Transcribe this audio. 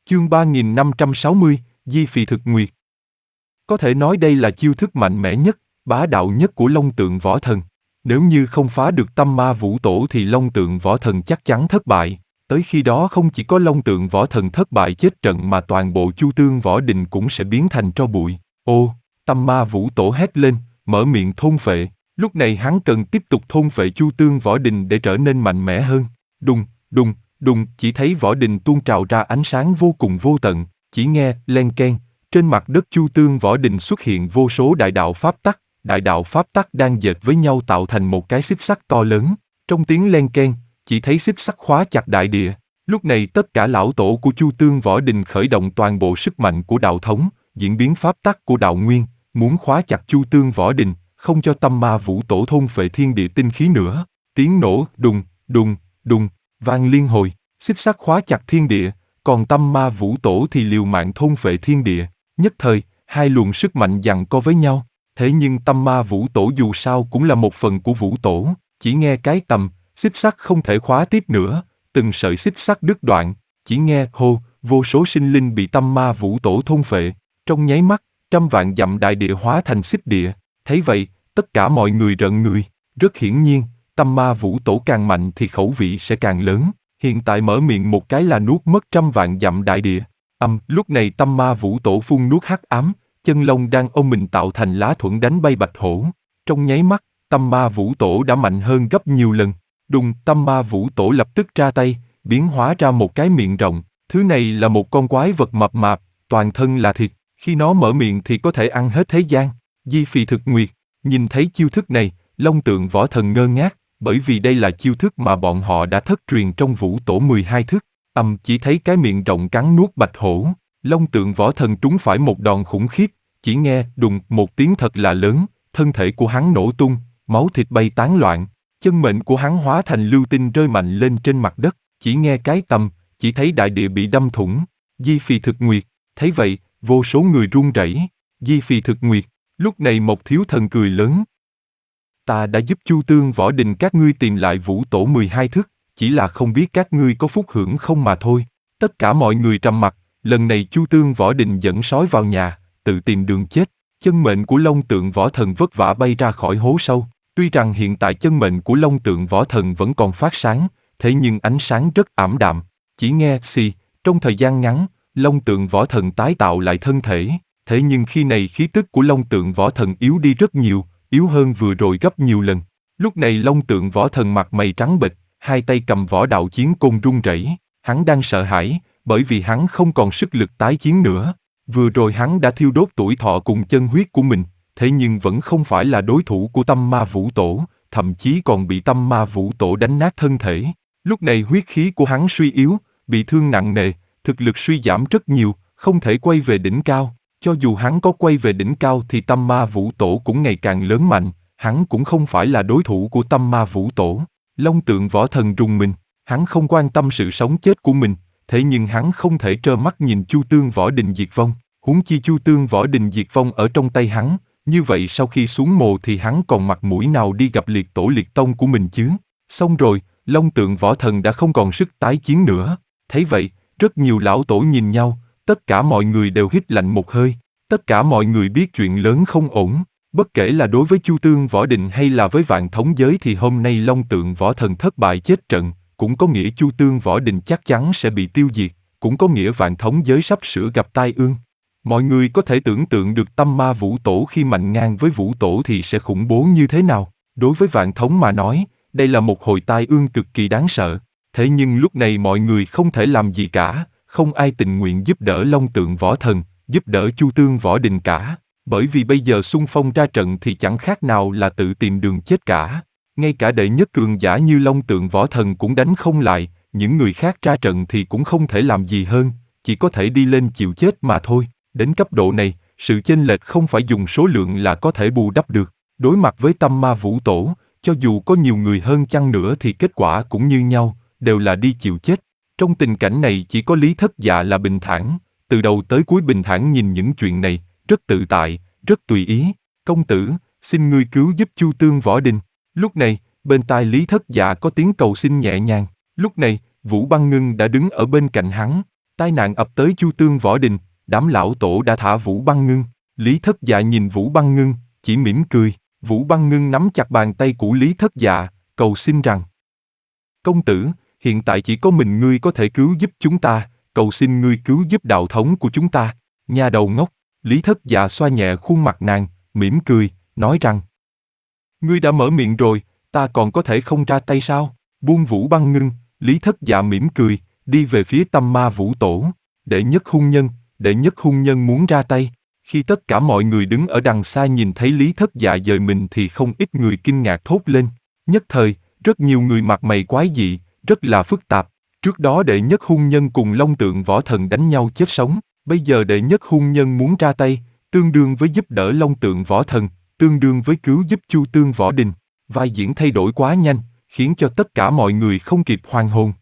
Chương 3560, Di Phì Thực Nguyệt. Có thể nói đây là chiêu thức mạnh mẽ nhất, bá đạo nhất của Long Tượng Võ Thần. Nếu như không phá được Tâm Ma Vũ Tổ thì Long Tượng Võ Thần chắc chắn thất bại. Tới khi đó không chỉ có Long Tượng Võ Thần thất bại chết trận mà toàn bộ Chu Tương Võ Đình cũng sẽ biến thành tro bụi. Ô, Tâm Ma Vũ Tổ hét lên, mở miệng thôn phệ. Lúc này hắn cần tiếp tục thôn phệ Chu Tương Võ Đình để trở nên mạnh mẽ hơn. Đùng, đùng, đùng, chỉ thấy võ đình tuôn trào ra ánh sáng vô cùng vô tận, chỉ nghe len keng, trên mặt đất Chu Tương Võ Đình xuất hiện vô số đại đạo pháp tắc đang dệt với nhau tạo thành một cái xích sắt to lớn. Trong tiếng len keng, chỉ thấy xích sắt khóa chặt đại địa. Lúc này tất cả lão tổ của Chu Tương Võ Đình khởi động toàn bộ sức mạnh của đạo thống, diễn biến pháp tắc của đạo nguyên, muốn khóa chặt Chu Tương Võ Đình, không cho Tâm Ma Vũ Tổ thôn phệ thiên địa tinh khí nữa. Tiếng nổ đùng, đùng, đùng, vang liên hồi, xích sắt khóa chặt thiên địa, còn Tâm Ma Vũ Tổ thì liều mạng thôn phệ thiên địa. Nhất thời, hai luồng sức mạnh giằng co với nhau. Thế nhưng Tâm Ma Vũ Tổ dù sao cũng là một phần của Vũ Tổ, chỉ nghe cái tầm, xích sắt không thể khóa tiếp nữa, từng sợi xích sắt đứt đoạn, chỉ nghe hô, vô số sinh linh bị Tâm Ma Vũ Tổ thôn phệ. Trong nháy mắt, trăm vạn dặm đại địa hóa thành xích địa. Thấy vậy, tất cả mọi người rợn người. Rất hiển nhiên, Tâm Ma Vũ Tổ càng mạnh thì khẩu vị sẽ càng lớn. Hiện tại mở miệng một cái là nuốt mất trăm vạn dặm đại địa. Lúc này Tâm Ma Vũ Tổ phun nuốt hắc ám, chân lông đang ôm mình tạo thành lá thuẫn đánh bay bạch hổ. Trong nháy mắt, Tâm Ma Vũ Tổ đã mạnh hơn gấp nhiều lần. Đùng, Tâm Ma Vũ Tổ lập tức ra tay, biến hóa ra một cái miệng rộng. Thứ này là một con quái vật mập mạp, toàn thân là thịt. Khi nó mở miệng thì có thể ăn hết thế gian. Di Phì Thực Nguyệt. Nhìn thấy chiêu thức này, Long Tượng Võ Thần ngơ ngác, bởi vì đây là chiêu thức mà bọn họ đã thất truyền trong Vũ Tổ 12 thức. Chỉ thấy cái miệng rộng cắn nuốt bạch hổ. Long Tượng Võ Thần trúng phải một đòn khủng khiếp, chỉ nghe đùng một tiếng thật là lớn, thân thể của hắn nổ tung, máu thịt bay tán loạn, chân mệnh của hắn hóa thành lưu tinh rơi mạnh lên trên mặt đất, chỉ nghe cái tầm, chỉ thấy đại địa bị đâm thủng. Di Phì Thực Nguyệt. Thấy vậy, vô số người run rẩy. Di Phì Thực Nguyệt. Lúc này Mộc Thiếu Thần cười lớn. Ta đã giúp Chu Tương Võ Đình các ngươi tìm lại Vũ Tổ 12 thức, chỉ là không biết các ngươi có phúc hưởng không mà thôi. Tất cả mọi người trầm mặc, lần này Chu Tương Võ Đình dẫn sói vào nhà, tự tìm đường chết. Chân mệnh của Long Tượng Võ Thần vất vả bay ra khỏi hố sâu. Tuy rằng hiện tại chân mệnh của Long Tượng Võ Thần vẫn còn phát sáng, thế nhưng ánh sáng rất ảm đạm. Chỉ nghe xì, trong thời gian ngắn, Long Tượng Võ Thần tái tạo lại thân thể. Thế nhưng khi này khí tức của Long Tượng Võ Thần yếu đi rất nhiều, yếu hơn vừa rồi gấp nhiều lần. Lúc này Long Tượng Võ Thần mặt mày trắng bệch, hai tay cầm võ đạo chiến côn run rẩy. Hắn đang sợ hãi, bởi vì hắn không còn sức lực tái chiến nữa. Vừa rồi hắn đã thiêu đốt tuổi thọ cùng chân huyết của mình, thế nhưng vẫn không phải là đối thủ của Tâm Ma Vũ Tổ, thậm chí còn bị Tâm Ma Vũ Tổ đánh nát thân thể. Lúc này huyết khí của hắn suy yếu, bị thương nặng nề, thực lực suy giảm rất nhiều, không thể quay về đỉnh cao. Cho dù hắn có quay về đỉnh cao thì Tâm Ma Vũ Tổ cũng ngày càng lớn mạnh, hắn cũng không phải là đối thủ của Tâm Ma Vũ Tổ. Long Tượng Võ Thần rùng mình, hắn không quan tâm sự sống chết của mình, thế nhưng hắn không thể trơ mắt nhìn Chu Tương Võ Đình diệt vong, huống chi Chu Tương Võ Đình diệt vong ở trong tay hắn, như vậy sau khi xuống mồ thì hắn còn mặt mũi nào đi gặp liệt tổ liệt tông của mình chứ? Xong rồi, Long Tượng Võ Thần đã không còn sức tái chiến nữa. Thấy vậy, rất nhiều lão tổ nhìn nhau, tất cả mọi người đều hít lạnh một hơi. Tất cả mọi người biết chuyện lớn không ổn. Bất kể là đối với Chu Tương Võ Đình hay là với vạn thống giới thì hôm nay Long Tượng Võ Thần thất bại chết trận, cũng có nghĩa Chu Tương Võ Đình chắc chắn sẽ bị tiêu diệt, cũng có nghĩa vạn thống giới sắp sửa gặp tai ương. Mọi người có thể tưởng tượng được Tâm Ma Vũ Tổ khi mạnh ngang với Vũ Tổ thì sẽ khủng bố như thế nào. Đối với vạn thống mà nói, đây là một hồi tai ương cực kỳ đáng sợ. Thế nhưng lúc này mọi người không thể làm gì cả, không ai tình nguyện giúp đỡ Long Tượng Võ Thần, giúp đỡ Chu Tương Võ Đình cả. Bởi vì bây giờ xung phong ra trận thì chẳng khác nào là tự tìm đường chết cả. Ngay cả đệ nhất cường giả như Long Tượng Võ Thần cũng đánh không lại, những người khác ra trận thì cũng không thể làm gì hơn, chỉ có thể đi lên chịu chết mà thôi. Đến cấp độ này, sự chênh lệch không phải dùng số lượng là có thể bù đắp được. Đối mặt với Tâm Ma Vũ Tổ, cho dù có nhiều người hơn chăng nữa thì kết quả cũng như nhau, đều là đi chịu chết. Trong tình cảnh này chỉ có Lý Thất Dạ là bình thản, từ đầu tới cuối bình thản nhìn những chuyện này, rất tự tại, rất tùy ý. Công tử, xin ngươi cứu giúp Chu Tương Võ Đình. Lúc này, bên tai Lý Thất Dạ có tiếng cầu xin nhẹ nhàng. Lúc này, Vũ Băng Ngưng đã đứng ở bên cạnh hắn. Tai nạn ập tới Chu Tương Võ Đình, đám lão tổ đã thả Vũ Băng Ngưng. Lý Thất Dạ nhìn Vũ Băng Ngưng, chỉ mỉm cười. Vũ Băng Ngưng nắm chặt bàn tay của Lý Thất Dạ, cầu xin rằng: công tử, hiện tại chỉ có mình ngươi có thể cứu giúp chúng ta, cầu xin ngươi cứu giúp đạo thống của chúng ta. Nhà đầu ngốc. Lý Thất Dạ xoa nhẹ khuôn mặt nàng, mỉm cười, nói rằng: ngươi đã mở miệng rồi, ta còn có thể không ra tay sao? Buông Vũ Băng Ngưng, Lý Thất Dạ mỉm cười, đi về phía Tâm Ma Vũ Tổ. Đệ nhất hung nhân muốn ra tay. Khi tất cả mọi người đứng ở đằng xa nhìn thấy Lý Thất Dạ dời mình thì không ít người kinh ngạc thốt lên. Nhất thời, rất nhiều người mặt mày quái dị, rất là phức tạp. Trước đó đệ nhất hung nhân cùng Long Tượng Võ Thần đánh nhau chết sống, bây giờ đệ nhất hung nhân muốn ra tay, tương đương với giúp đỡ Long Tượng Võ Thần, tương đương với cứu giúp Chu Tương Võ Đình. Vai diễn thay đổi quá nhanh, khiến cho tất cả mọi người không kịp hoàn hồn.